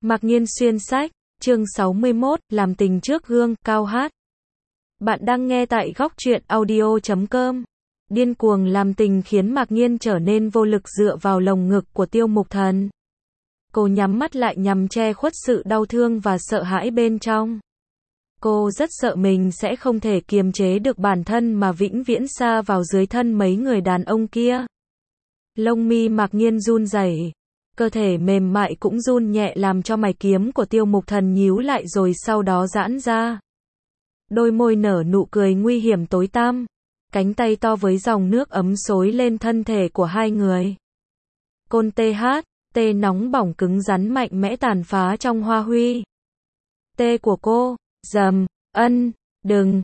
Mạc Nhiên xuyên sách, chương 61, làm tình trước gương, Cao Hát. Bạn đang nghe tại góc truyện audio.com. Điên cuồng làm tình khiến Mạc Nhiên trở nên vô lực dựa vào lồng ngực của Tiêu Mục Thần. Cô nhắm mắt lại nhằm che khuất sự đau thương và sợ hãi bên trong. Cô rất sợ mình sẽ không thể kiềm chế được bản thân mà vĩnh viễn sa vào dưới thân mấy người đàn ông kia. Lông mi Mạc Nhiên run rẩy, cơ thể mềm mại cũng run nhẹ làm cho mày kiếm của Tiêu Mục Thần nhíu lại rồi sau đó giãn ra. Đôi môi nở nụ cười nguy hiểm tối tăm, cánh tay to với dòng nước ấm xối lên thân thể của hai người. Côn tê nóng bỏng cứng rắn mạnh mẽ tàn phá trong hoa huy. Tê của cô, dầm, đừng,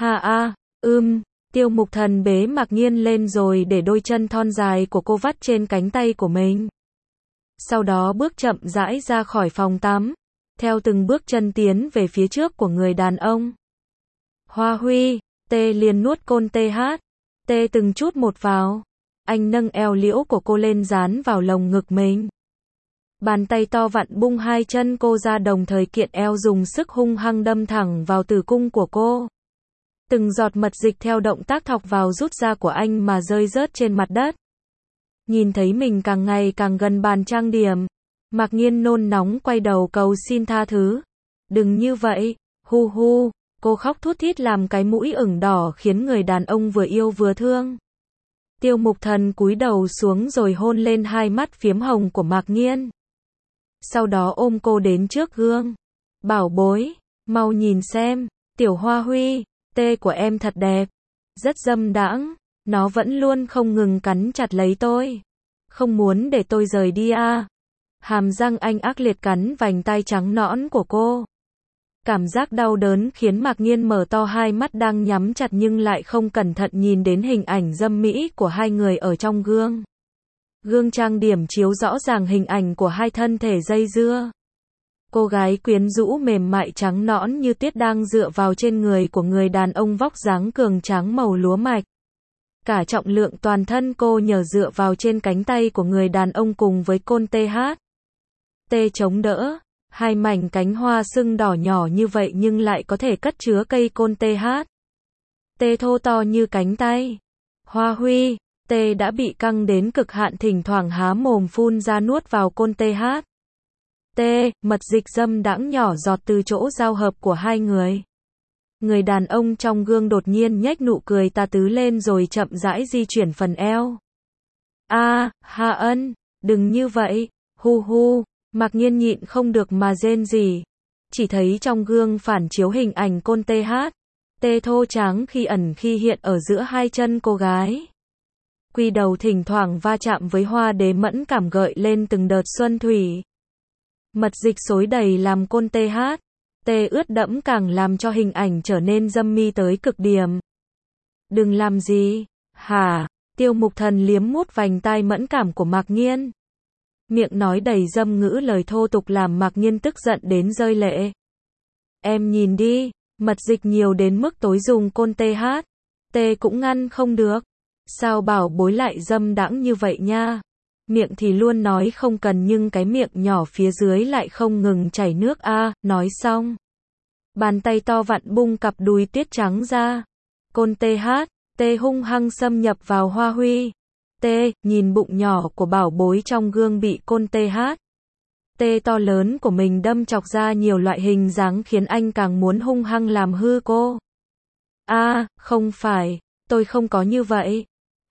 Tiêu Mục Thần bế Mạc Nhiên lên rồi để đôi chân thon dài của cô vắt trên cánh tay của mình. Sau đó bước chậm rãi ra khỏi phòng tắm, theo từng bước chân tiến về phía trước của người đàn ông. Hoa huy, tê liền nuốt côn tê từng chút một vào. Anh nâng eo liễu của cô lên dán vào lồng ngực mình. Bàn tay to vặn bung hai chân cô ra đồng thời kiện eo dùng sức hung hăng đâm thẳng vào tử cung của cô. Từng giọt mật dịch theo động tác thọc vào rút ra của anh mà rơi rớt trên mặt đất. Nhìn thấy mình càng ngày càng gần bàn trang điểm, Mạc Nhiên nôn nóng quay đầu cầu xin tha thứ. Đừng như vậy, cô khóc thút thít làm cái mũi ửng đỏ khiến người đàn ông vừa yêu vừa thương. Tiêu Mục Thần cúi đầu xuống rồi hôn lên hai mắt phiếm hồng của Mạc Nhiên. Sau đó ôm cô đến trước gương. Bảo bối, mau nhìn xem, tiểu hoa huy, tê của em thật đẹp, rất dâm đãng, nó vẫn luôn không ngừng cắn chặt lấy tôi. Không muốn để tôi rời đi à. Hàm răng anh ác liệt cắn vành tai trắng nõn của cô. Cảm giác đau đớn khiến Mạc Nhiên mở to hai mắt đang nhắm chặt nhưng lại không cẩn thận nhìn đến hình ảnh dâm mỹ của hai người ở trong gương. Gương trang điểm chiếu rõ ràng hình ảnh của hai thân thể dây dưa. Cô gái quyến rũ mềm mại trắng nõn như tuyết đang dựa vào trên người của người đàn ông vóc dáng cường tráng màu lúa mạch. Cả trọng lượng toàn thân cô nhờ dựa vào trên cánh tay của người đàn ông cùng với côn tê chống đỡ. Hai mảnh cánh hoa sưng đỏ nhỏ như vậy nhưng lại có thể cất chứa cây côn tê thô to như cánh tay. Hoa huy, tê đã bị căng đến cực hạn thỉnh thoảng há mồm phun ra nuốt vào côn tê, mật dịch dâm đãng nhỏ giọt từ chỗ giao hợp của hai người. Người đàn ông trong gương đột nhiên nhếch nụ cười tà tứ lên rồi chậm rãi di chuyển phần eo. Đừng như vậy, Mạc Nhiên nhịn không được mà rên rỉ. Chỉ thấy trong gương phản chiếu hình ảnh côn tê thô tráng khi ẩn khi hiện ở giữa hai chân cô gái. Quy đầu thỉnh thoảng va chạm với hoa đế mẫn cảm gợi lên từng đợt xuân thủy. Mật dịch xối đầy làm côn tê ướt đẫm càng làm cho hình ảnh trở nên dâm mi tới cực điểm. Đừng làm gì, hả? Tiêu Mục Thần liếm mút vành tai mẫn cảm của Mạc Nhiên. Miệng nói đầy dâm ngữ lời thô tục làm Mạc Nhiên tức giận đến rơi lệ. Em nhìn đi, mật dịch nhiều đến mức tối dùng côn tê cũng ngăn không được. Sao bảo bối lại dâm đãng như vậy nha? Miệng thì luôn nói không cần nhưng cái miệng nhỏ phía dưới lại không ngừng chảy nước nói xong. Bàn tay to vặn bung cặp đùi tuyết trắng ra. Côn tê hung hăng xâm nhập vào hoa huy. Tê, nhìn bụng nhỏ của bảo bối trong gương bị côn tê to lớn của mình đâm chọc ra nhiều loại hình dáng khiến anh càng muốn hung hăng làm hư cô. Không phải, tôi không có như vậy.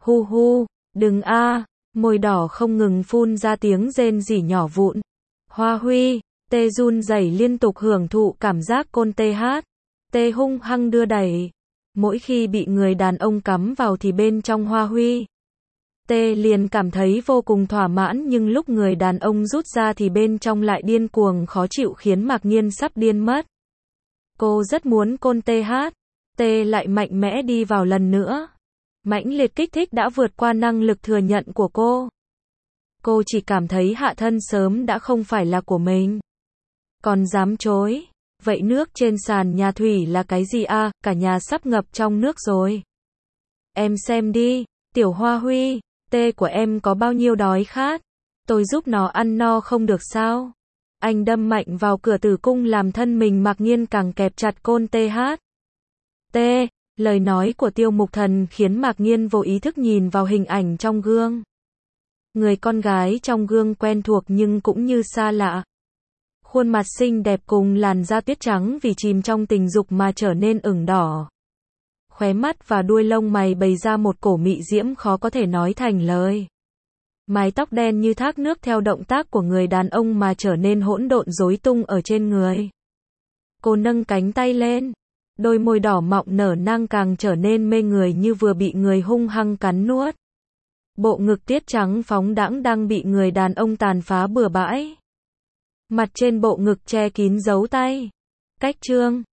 Đừng môi đỏ không ngừng phun ra tiếng rên rỉ nhỏ vụn. Hoa huy, tê run rẩy liên tục hưởng thụ cảm giác côn tê hung hăng đưa đẩy. Mỗi khi bị người đàn ông cắm vào thì bên trong hoa huy, tê liền cảm thấy vô cùng thỏa mãn nhưng lúc người đàn ông rút ra thì bên trong lại điên cuồng khó chịu khiến Mạc Nhiên sắp điên mất. Cô rất muốn côn tê lại mạnh mẽ đi vào lần nữa. Mãnh liệt kích thích đã vượt qua năng lực thừa nhận của cô. Cô chỉ cảm thấy hạ thân sớm đã không phải là của mình. Còn dám chối, vậy nước trên sàn nhà thủy là cái gì cả nhà sắp ngập trong nước rồi. Em xem đi, tiểu hoa huy, tê của em có bao nhiêu đói khát, tôi giúp nó ăn no không được sao? Anh đâm mạnh vào cửa tử cung làm thân mình Mạc Nhiên càng kẹp chặt côn THT. Lời nói của Tiêu Mục Thần khiến Mạc Nhiên vô ý thức nhìn vào hình ảnh trong gương. Người con gái trong gương quen thuộc nhưng cũng như xa lạ. Khuôn mặt xinh đẹp cùng làn da tuyết trắng vì chìm trong tình dục mà trở nên ửng đỏ. Khóe mắt và đuôi lông mày bày ra một cổ mị diễm khó có thể nói thành lời. Mái tóc đen như thác nước theo động tác của người đàn ông mà trở nên hỗn độn rối tung ở trên người. Cô nâng cánh tay lên. Đôi môi đỏ mọng nở nang càng trở nên mê người như vừa bị người hung hăng cắn nuốt. Bộ ngực tiết trắng phóng đãng đang bị người đàn ông tàn phá bừa bãi. Mặt trên bộ ngực che kín dấu tay. Cách trương.